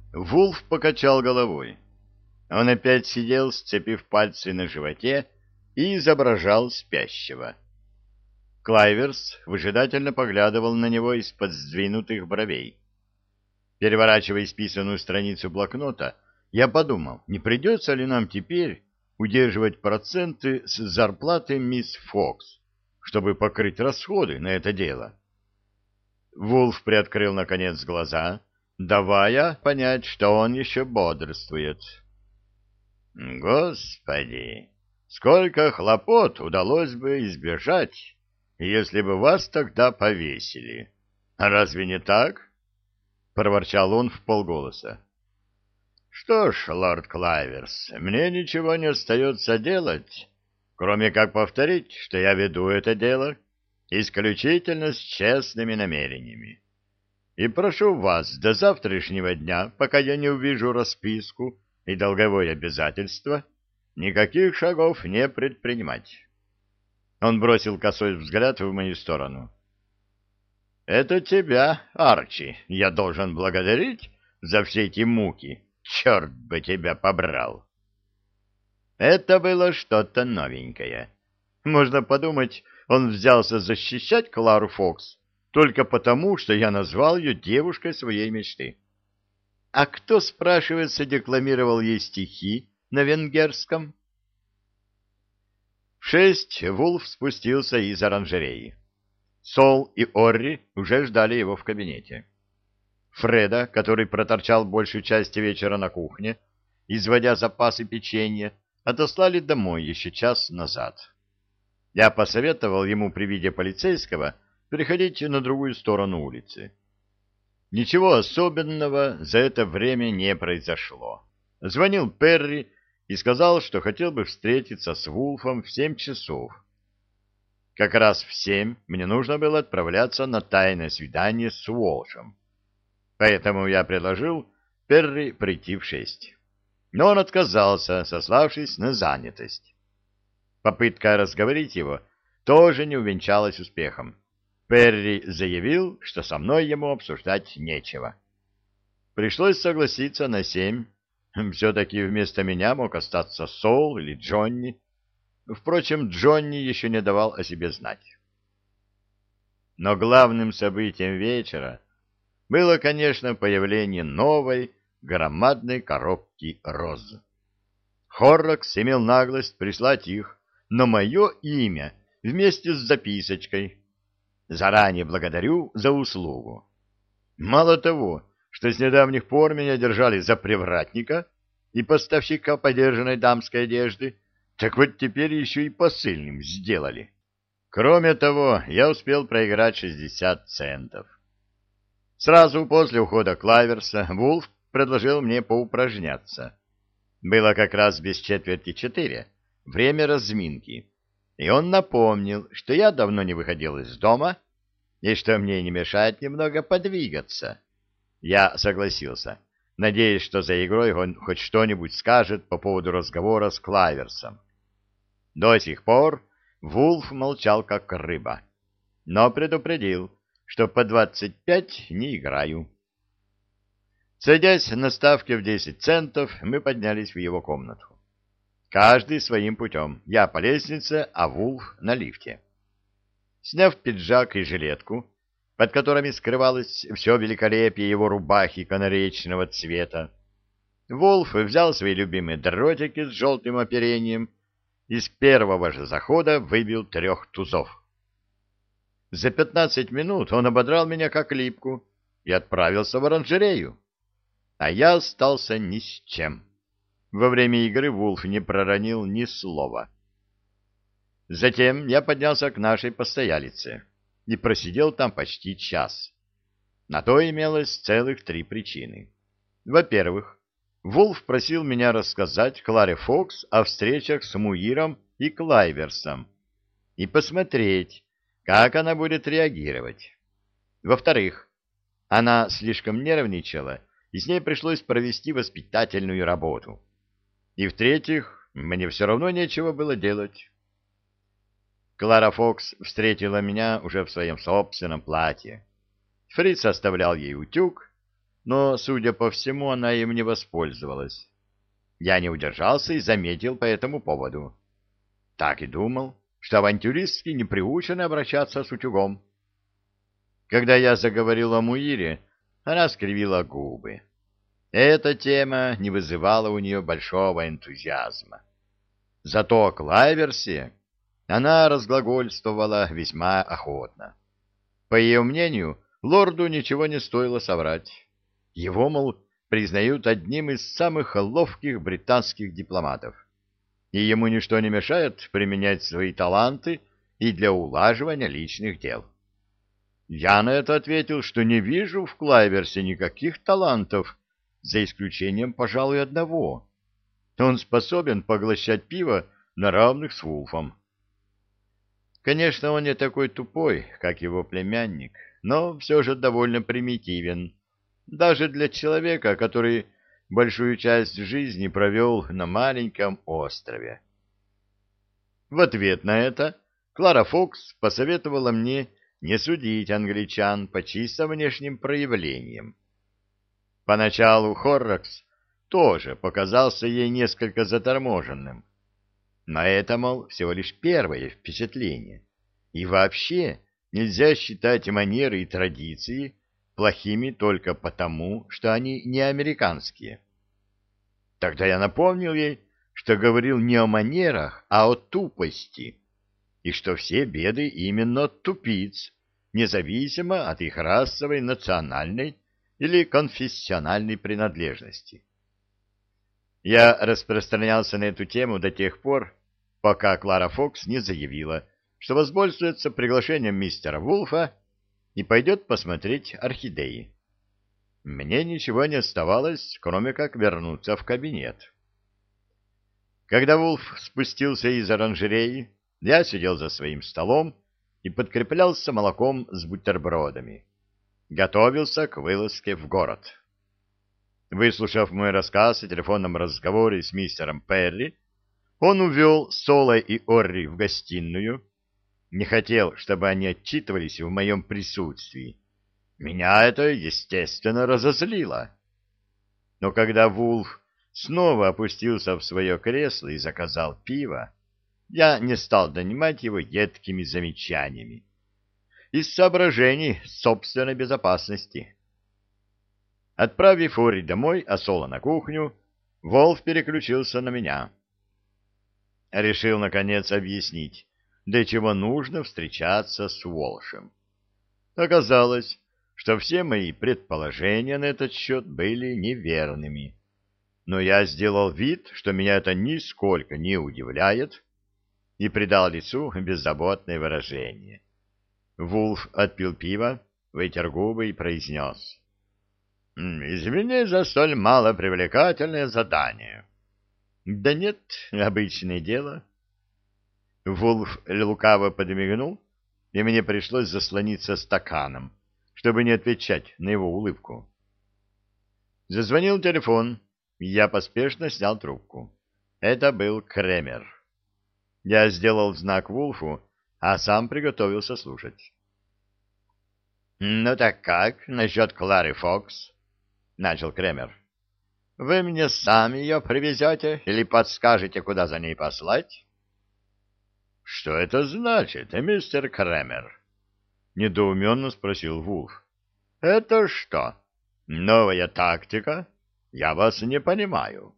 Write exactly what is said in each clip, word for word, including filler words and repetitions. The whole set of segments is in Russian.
Вулф покачал головой. Он опять сидел, сцепив пальцы на животе, и изображал спящего. Клайверс выжидательно поглядывал на него из-под сдвинутых бровей. Переворачивая исписанную страницу блокнота, я подумал, не придется ли нам теперь удерживать проценты с зарплаты мисс Фокс, чтобы покрыть расходы на это дело. Вулф приоткрыл, наконец, глаза, давая понять, что он еще бодрствует. «Господи, сколько хлопот удалось бы избежать, если бы вас тогда повесили! Разве не так?» — проворчал он вполголоса. «Что ж, лорд Клайверс, мне ничего не остается делать, кроме как повторить, что я веду это дело исключительно с честными намерениями. И прошу вас до завтрашнего дня, пока я не увижу расписку и долговое обязательство, никаких шагов не предпринимать». Он бросил косой взгляд в мою сторону. «Это тебя, Арчи, я должен благодарить за все эти муки. Черт бы тебя побрал!» Это было что-то новенькое. Можно подумать, он взялся защищать Клару Фокс только потому, что я назвал ее девушкой своей мечты. А кто, спрашивается, декламировал ей стихи на венгерском? В шесть Вулф спустился из оранжереи. Сол и Орри уже ждали его в кабинете. Фреда, который проторчал большую часть вечера на кухне, изводя запасы печенья, отослали домой еще час назад. Я посоветовал ему при виде полицейского переходить на другую сторону улицы. Ничего особенного за это время не произошло. Звонил Перри и сказал, что хотел бы встретиться с Вулфом в семь часов. Как раз в семь мне нужно было отправляться на тайное свидание с Уолшем. Поэтому я предложил Перри прийти в шесть. Но он отказался, сославшись на занятость. Попытка разговорить его тоже не увенчалась успехом. Перри заявил, что со мной ему обсуждать нечего. Пришлось согласиться на семь. Все-таки вместо меня мог остаться Сол или Джонни. Впрочем, Джонни еще не давал о себе знать. Но главным событием вечера было, конечно, появление новой громадной коробки роз. Хоррокс имел наглость прислать их на мое имя вместе с записочкой. Заранее благодарю за услугу. Мало того, что с недавних пор меня держали за привратника и поставщика подержанной дамской одежды, так вот теперь еще и посыльным сделали. Кроме того, я успел проиграть шестьдесят центов. Сразу после ухода Клайверса Вулф предложил мне поупражняться. Было как раз без четверти четыре, время разминки, и он напомнил, что я давно не выходил из дома и что мне не мешает немного подвигаться. Я согласился, надеясь, что за игрой он хоть что-нибудь скажет по поводу разговора с Клайверсом. До сих пор Вулф молчал как рыба, но предупредил, что по двадцать пять не играю. Садясь на ставке в десять центов, мы поднялись в его комнату. Каждый своим путем. Я по лестнице, а Вулф на лифте. Сняв пиджак и жилетку, под которыми скрывалось все великолепие его рубахи канареечного цвета, Вулф взял свои любимые дротики с желтым оперением и с первого же захода выбил трех тузов. За пятнадцать минут он ободрал меня как липку и отправился в оранжерею. А я остался ни с чем. Во время игры Вулф не проронил ни слова. Затем я поднялся к нашей постоялице и просидел там почти час. На то имелось целых три причины. Во-первых, Вулф просил меня рассказать Кларе Фокс о встречах с Муиром и Клайверсом и посмотреть, как она будет реагировать. Во-вторых, она слишком нервничала, и с ней пришлось провести воспитательную работу. И в-третьих, мне все равно нечего было делать. Клара Фокс встретила меня уже в своем собственном платье. Фриц оставлял ей утюг, но, судя по всему, она им не воспользовалась. Я не удержался и заметил по этому поводу. Так и думал, что авантюристки не приучены обращаться с утюгом. Когда я заговорил о Муире, она скривила губы. Эта тема не вызывала у нее большого энтузиазма. Зато о Клайверсе она разглагольствовала весьма охотно. По ее мнению, лорду ничего не стоило соврать. Его, мол, признают одним из самых ловких британских дипломатов, и ему ничто не мешает применять свои таланты и для улаживания личных дел. Я на это ответил, что не вижу в Клайверсе никаких талантов, за исключением, пожалуй, одного. Он способен поглощать пиво на равных с Вулфом. Конечно, он не такой тупой, как его племянник, но все же довольно примитивен, даже для человека, который большую часть жизни провел на маленьком острове. В ответ на это Клара Фокс посоветовала мне не судить англичан по чисто внешним проявлениям. Поначалу Хоррокс тоже показался ей несколько заторможенным, но это, мол, всего лишь первое впечатление, и вообще нельзя считать манеры и традиции плохими только потому, что они не американские. Тогда я напомнил ей, что говорил не о манерах, а о тупости, и что все беды именно от тупиц, независимо от их расовой, национальной или конфессиональной принадлежности. Я распространялся на эту тему до тех пор, пока Клара Фокс не заявила, что воспользуется приглашением мистера Вулфа и пойдет посмотреть орхидеи. Мне ничего не оставалось, кроме как вернуться в кабинет. Когда Вулф спустился из оранжереи, я сидел за своим столом и подкреплялся молоком с бутербродами. Готовился к вылазке в город. Выслушав мой рассказ о телефонном разговоре с мистером Перри, он увел Соло и Орри в гостиную. Не хотел, чтобы они отчитывались в моем присутствии. Меня это, естественно, разозлило. Но когда Вулф снова опустился в свое кресло и заказал пиво, я не стал донимать его едкими замечаниями. Из соображений собственной безопасности. Отправив Ори домой, а Соло на кухню, Волф переключился на меня. Решил, наконец, объяснить, для чего нужно встречаться с Уолшем. Оказалось, что все мои предположения на этот счет были неверными. Но я сделал вид, что меня это нисколько не удивляет, и придал лицу беззаботное выражение. Вулф отпил пиво, вытер губы и произнес: «Извини за столь малопривлекательное задание». «Да нет, обычное дело». Вулф лукаво подмигнул, и мне пришлось заслониться стаканом, чтобы не отвечать на его улыбку. Зазвонил телефон, и я поспешно снял трубку. Это был Кремер. Я сделал знак Вулфу, а сам приготовился слушать. «Ну так как насчет Клары Фокс?» — начал Кремер. «Вы мне сами ее привезете или подскажете, куда за ней послать?» «Что это значит, мистер Кремер?» — недоуменно спросил Вулф. «Это что, новая тактика? Я вас не понимаю».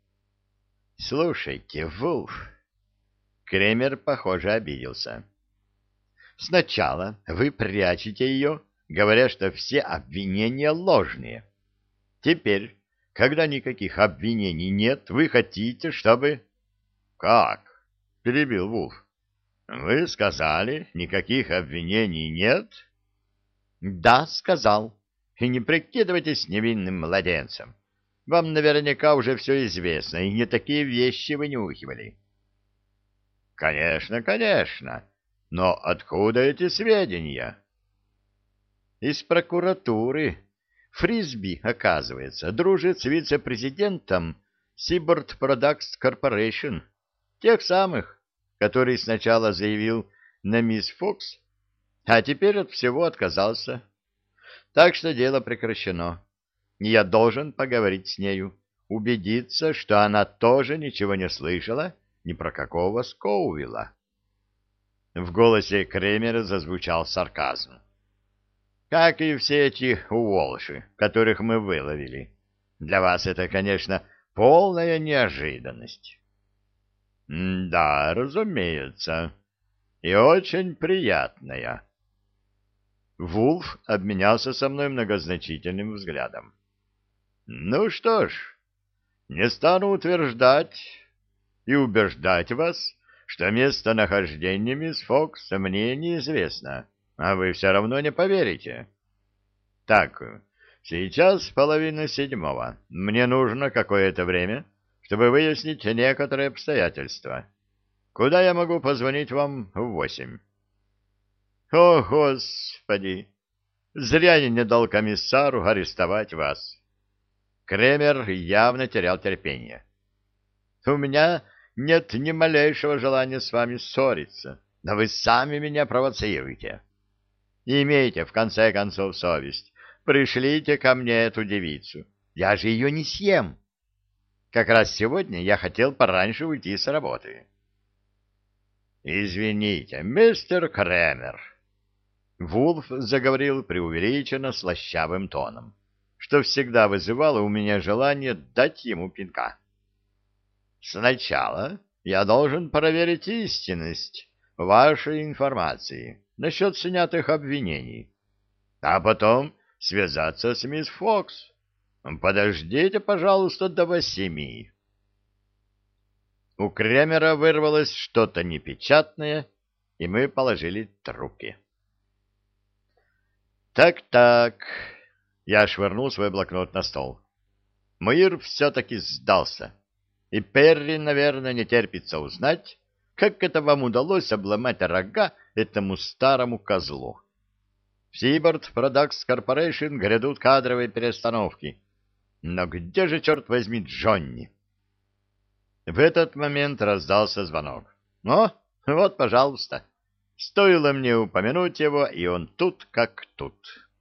«Слушайте, Вулф...» Кремер, похоже, обиделся. «Сначала вы прячете ее, говоря, что все обвинения ложные. Теперь, когда никаких обвинений нет, вы хотите, чтобы...» «Как?» — перебил Вулф. «Вы сказали, никаких обвинений нет?» «Да, сказал. И не прикидывайтесь невинным младенцем. Вам наверняка уже все известно, и не такие вещи вынюхивали». «Конечно, конечно. Но откуда эти сведения?» «Из прокуратуры. Фрисби, оказывается, дружит с вице-президентом Seaboard Products Corporation. Тех самых, который сначала заявил на мисс Фокс, а теперь от всего отказался. Так что дело прекращено. Я должен поговорить с нею, убедиться, что она тоже ничего не слышала ни про какого Скоувилла. В голосе Кремера зазвучал сарказм. Как и все эти Уолши, которых мы выловили. Для вас это, конечно, полная неожиданность. — Да, разумеется. И очень приятная. Вулф обменялся со мной многозначительным взглядом. — Ну что ж, не стану утверждать и убеждать вас, что местонахождение мисс Фокс мне неизвестно, а вы все равно не поверите. Так, сейчас половина седьмого. Мне нужно какое-то время, чтобы выяснить некоторые обстоятельства. Куда я могу позвонить вам в восемь? О, Господи! Зря я не дал комиссару арестовать вас. Кремер явно терял терпение. У меня нет ни малейшего желания с вами ссориться, но вы сами меня провоцируете. Имейте, в конце концов, совесть. Пришлите ко мне эту девицу. Я же ее не съем. Как раз сегодня я хотел пораньше уйти с работы. Извините, мистер Кремер. Вулф заговорил преувеличенно слащавым тоном, что всегда вызывало у меня желание дать ему пинка. Сначала я должен проверить истинность вашей информации насчет снятых обвинений, а потом связаться с мисс Фокс. Подождите, пожалуйста, до восьми. У Кремера вырвалось что-то непечатное, и мы положили трубки. Так-так, я швырнул свой блокнот на стол. Мир все-таки сдался, и Перри, наверное, не терпится узнать, как это вам удалось обломать рога этому старому козлу. В Seaboard Products Corporation грядут кадровые перестановки. Но где же, черт возьми, Джонни? В этот момент раздался звонок. О, вот, пожалуйста. Стоило мне упомянуть его, и он тут как тут.